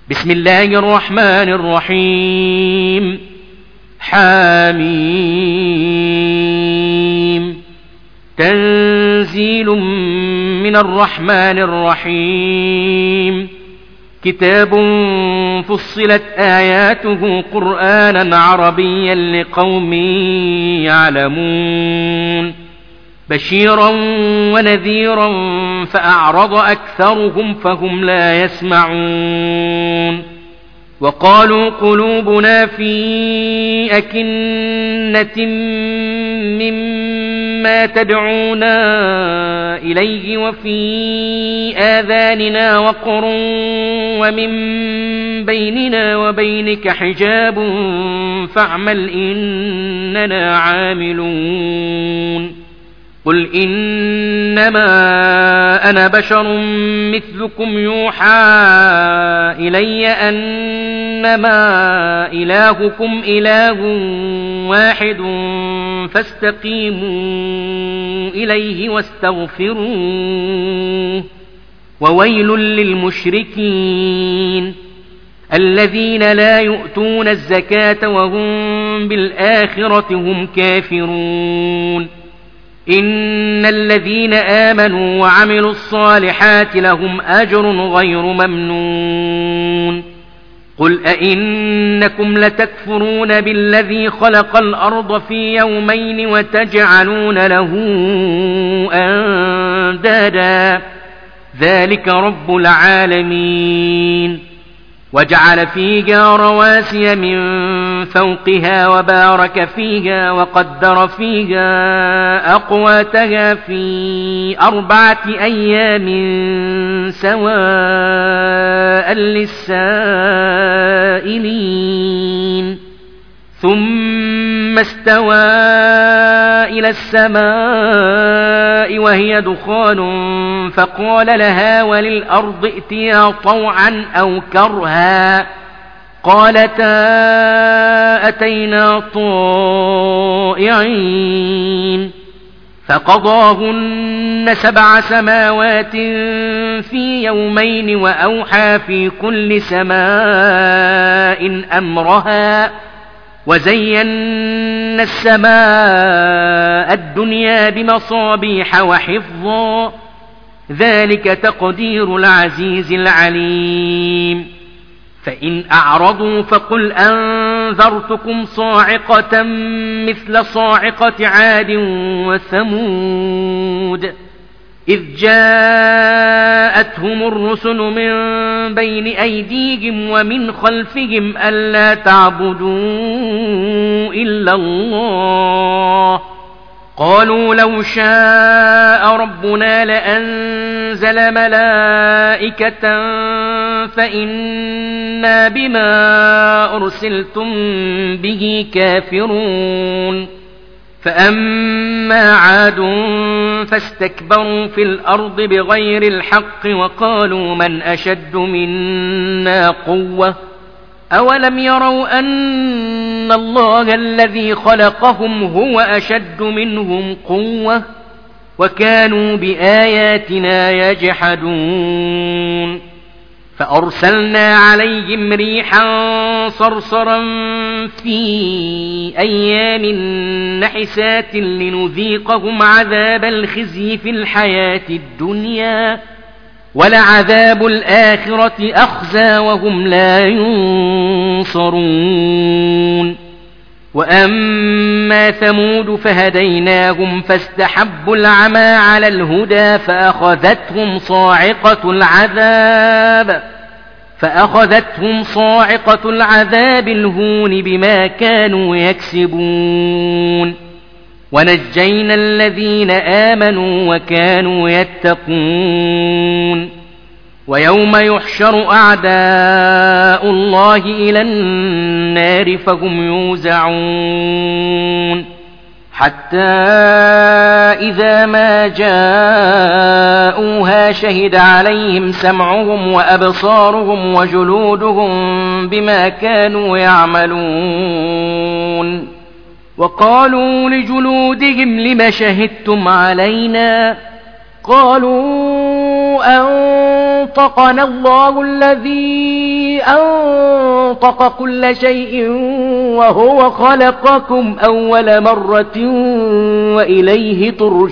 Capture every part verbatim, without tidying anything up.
بسم الله الرحمن الرحيم. حميم. تنزيل من الرحمن الرحيم. كتاب فصلت آياته قرآنا عربيا لقوم يعلمون. بشيرا ونذيرا فأعرض أكثرهم فهم لا يسمعون. وقالوا قلوبنا في أكنة مما تدعونا إليه وفي آذاننا وقر ومن بيننا وبينك حجاب فاعمل إننا عاملون. قل إنما أنا بشر مثلكم يوحى إلي أنما إلهكم إله واحد فاستقيموا إليه واستغفروه. وويل للمشركين الذين لا يؤتون الزكاة وهم بالآخرة هم كافرون. إن الذين آمنوا وعملوا الصالحات لهم أجر غير ممنون. قل أئنكم لتكفرون بالذي خلق الأرض في يومين وتجعلون له أندادا ذلك رب العالمين. وجعل فيها رواسي من فوقها وبارك فيها وقدر فيها أقواتها في أربعة أيام سواء للسائلين. ثم استوى إلى السماء وهي دخان فقال لها وللأرض ائتيا طوعا أو كرها قالتا أتينا طائعين. فقضاهن سبع سماوات في يومين وأوحى في كل سماء أمرها وزينا السماء الدنيا بمصابيح وحفظا ذلك تقدير العزيز العليم. فإن أعرضوا فقل أنذرتكم صاعقة مثل صاعقة عاد وثمود إذ جاءتهم الرسل من بين أيديهم ومن خلفهم ألا تعبدوا إلا الله قالوا لو شاء ربنا لأنزل ملائكة فإنا بما أرسلتم به كافرون. فأما عاد فاستكبروا في الأرض بغير الحق وقالوا من أشد منا قوة أولم يروا أن الله الذي خلقهم هو أشد منهم قوة وكانوا بآياتنا يجحدون. فأرسلنا عليهم ريحا صرصرا في أيام نحسات لنذيقهم عذاب الخزي في الحياة الدنيا ولعذاب الآخرة أخزى وهم لا ينصرون. وأما ثمود فهديناهم فاستحبوا العمى على الهدى فأخذتهم صاعقة العذاب فأخذتهم صاعقة العذاب الهون بما كانوا يكسبون. ونجينا الذين آمنوا وكانوا يتقون. ويوم يحشر أعداء الله إلى النار فهم يوزعون حتى إذا ما جاءوها شهد عليهم سمعهم وأبصارهم وجلودهم بما كانوا يعملون. وقالوا لجلودهم لم شهدتم علينا قالوا أن أنطقنا الله الذي أنطق كل شيء وهو خلقكم أول مرة وإليه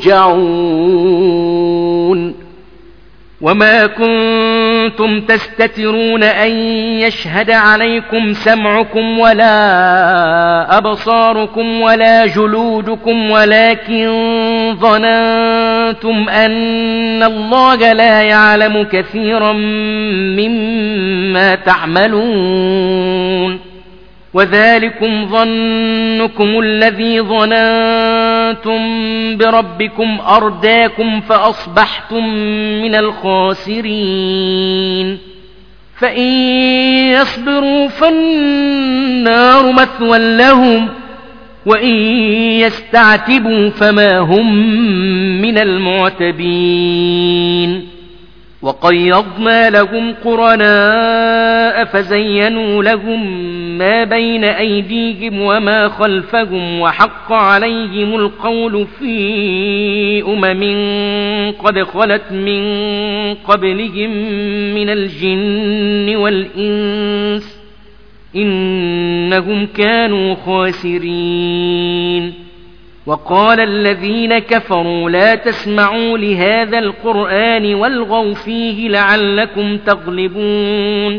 ترجعون وما كنتم تستترون أن يشهد عليكم سمعكم ولا أبصاركم ولا جلودكم ولكن ظننتم أن الله لا يعلم كثيرا مما تعملون وذلكم ظنكم الذي ظننتم بربكم أرداكم فأصبحتم من الخاسرين فإن يصبروا فالنار مثوى لهم وإن يستعتبوا فما هم من المعتبين وقيضنا لهم قرناء فزينوا لهم ما بين أيديهم وما خلفهم وحق عليهم القول في أمم قد خلت من قبلهم من الجن والإنس إنهم كانوا خاسرين وقال الذين كفروا لا تسمعوا لهذا القرآن والغوا فيه لعلكم تغلبون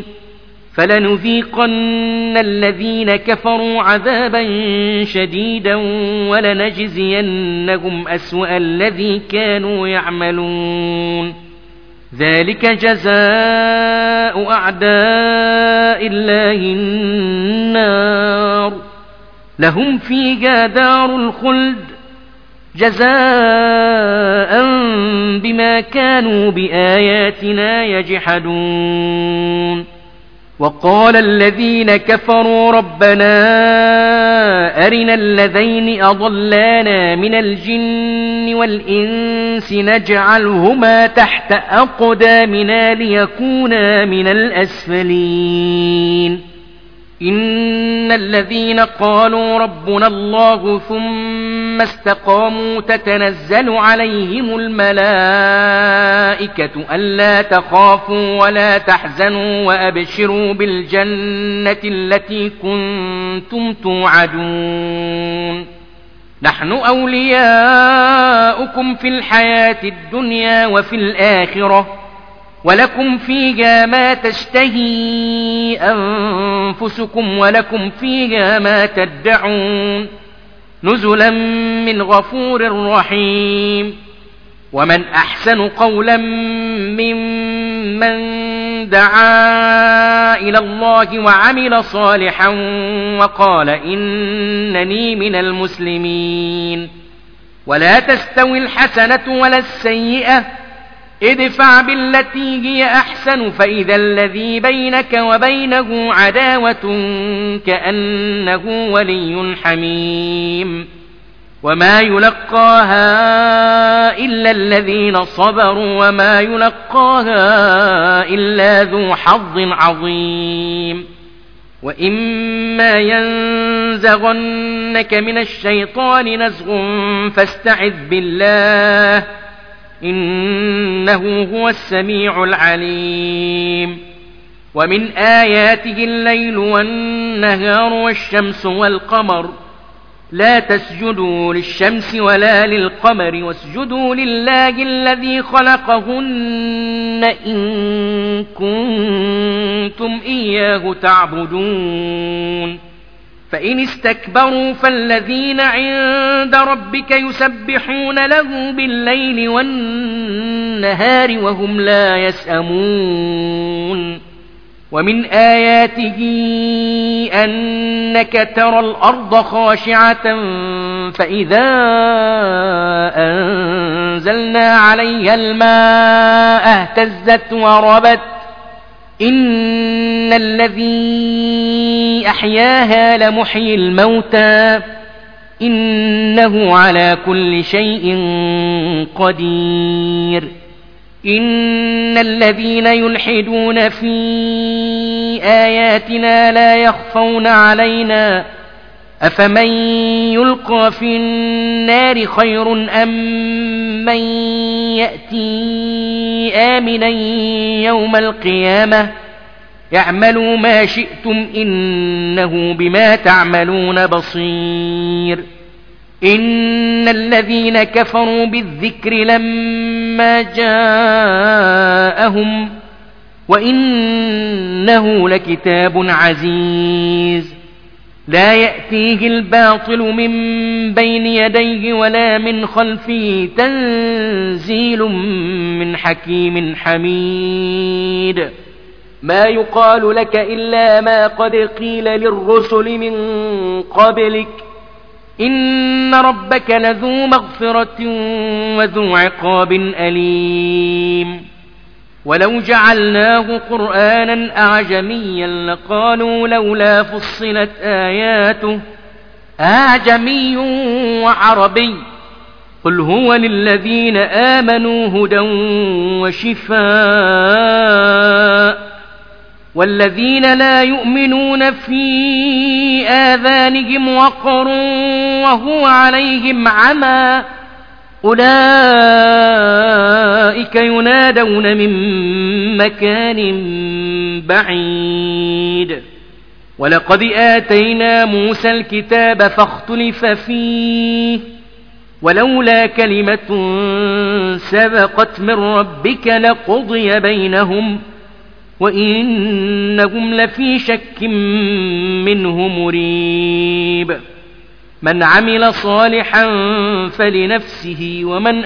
فلنذيقن الذين كفروا عذابا شديدا ولنجزينهم أسوأ الذي كانوا يعملون ذلك جزاء أعداء الله النار لهم فيها دار الخلد جزاء بما كانوا بآياتنا يجحدون وقال الذين كفروا ربنا أرنا الذين أضلانا من الجن والإنس نجعلهما تحت أقدامنا ليكونا من الأسفلين إن الذين قالوا ربنا الله ثم استقاموا تتنزل عليهم الملائكة ألا تخافوا ولا تحزنوا وأبشروا بالجنة التي كنتم توعدون نحن أولياؤكم في الحياة الدنيا وفي الآخرة ولكم فيها ما تشتهي أنفسكم ولكم فيها ما تدعون نزلا من غفور رحيم ومن أحسن قولا ممن دعا إلى الله وعمل صالحا وقال إنني من المسلمين ولا تستوي الحسنة ولا السيئة ادفع بالتي هي أحسن فإذا الذي بينك وبينه عداوة كأنه ولي حميم وما يلقاها إلا الذين صبروا وما يلقاها إلا ذو حظ عظيم وإما ينزغنك من الشيطان نزغ فاستعذ بالله إنه هو السميع العليم ومن آياته الليل والنهار والشمس والقمر لا تسجدوا للشمس ولا للقمر واسجدوا لله الذي خلقهن إن كنتم إياه تعبدون فإن استكبروا فالذين عند ربك يسبحون له بالليل والنهار وهم لا يسأمون ومن آياته أنك ترى الأرض خاشعة فإذا أنزلنا عليها الماء اهتزت وربت إن الذي أحياها لمحيي الموتى إنه على كل شيء قدير إن الذين يلحدون في آياتنا لا يخفون علينا أفمن يلقى في النار خير أم من يأتي آمنا يوم القيامة اعملوا ما شئتم إنه بما تعملون بصير إن الذين كفروا بالذكر لما جاءهم وإنه لكتاب عزيز لا يأتيه الباطل من بين يديه ولا من خلفه تنزيل من حكيم حميد ما يقال لك إلا ما قد قيل للرسل من قبلك إن ربك لذو مغفرة وذو عقاب أليم ولو جعلناه قرآنا أعجميا لقالوا لولا فصلت آياته أعجمي وعربي قل هو للذين آمنوا هدى وشفاء والذين لا يؤمنون في آذانهم وقر وهو عليهم عمى أولئك ينادون من مكان بعيد ولقد آتينا موسى الكتاب فاختلف فيه ولولا كلمة سبقت من ربك لقضي بينهم وإنهم لفي شك منه مريب من عمل صالحا فلنفسه ومن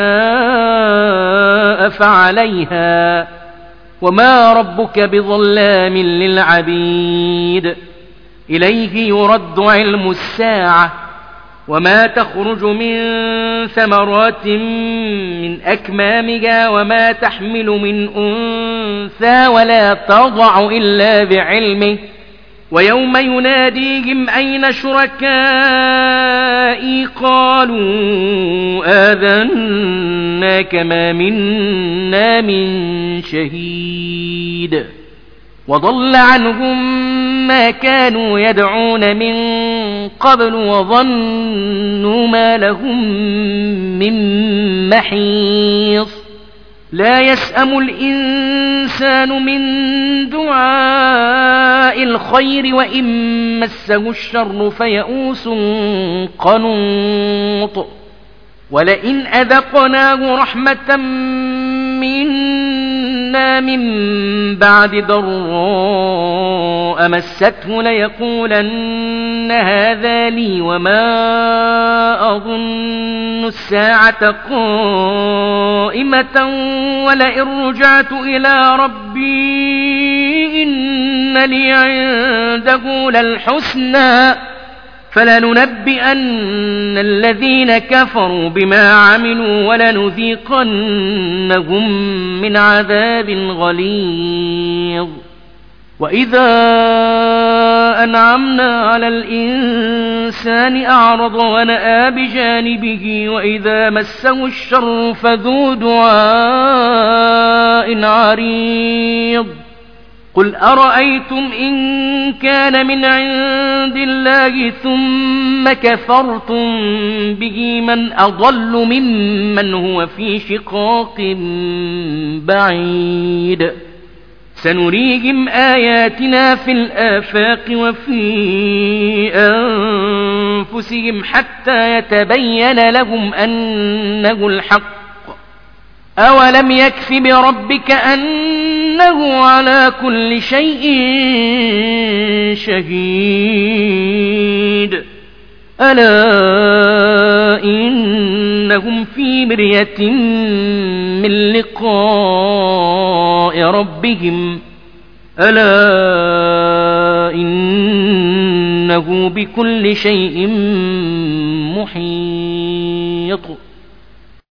أساء فعليها وما ربك بظلام للعبيد إليه يرد علم الساعة وما تخرج من ثمرات من أكمامها وما تحمل من أنثى ولا تضع إلا بعلمه ويوم يناديهم أين شركائي قالوا آذناك ما منا من شهيد وضل عنهم ما كانوا يدعون من قبل وظنوا ما لهم من محيص لا يسأم الإنسان من دعاء الخير وإن مسه الشر فيئوس قنوط ولئن أذقناه رحمة منا من بعد ضراء مسته ليقولن هذا لي وما أظن الساعة قائمة ولئن رجعت إلى ربي إن لي عنده للحسنى فلننبئن الذين كفروا بما عملوا ولنذيقنهم من عذاب غليظ وإذا أنعمنا على الإنسان أعرض ونأى بجانبه وإذا مسه الشر فذو دعاء عريض قل أرأيتم إن كان من عند الله ثم كفرتم به من أضل ممن هو في شقاق بعيد سنريهم آياتنا في الآفاق وفي أنفسهم حتى يتبين لهم أنه الحق أولم يكف بربك أنه على كل شيء شهيد ألا إنهم في مرية من لقاء ربهم ألا إنه بكل شيء محيط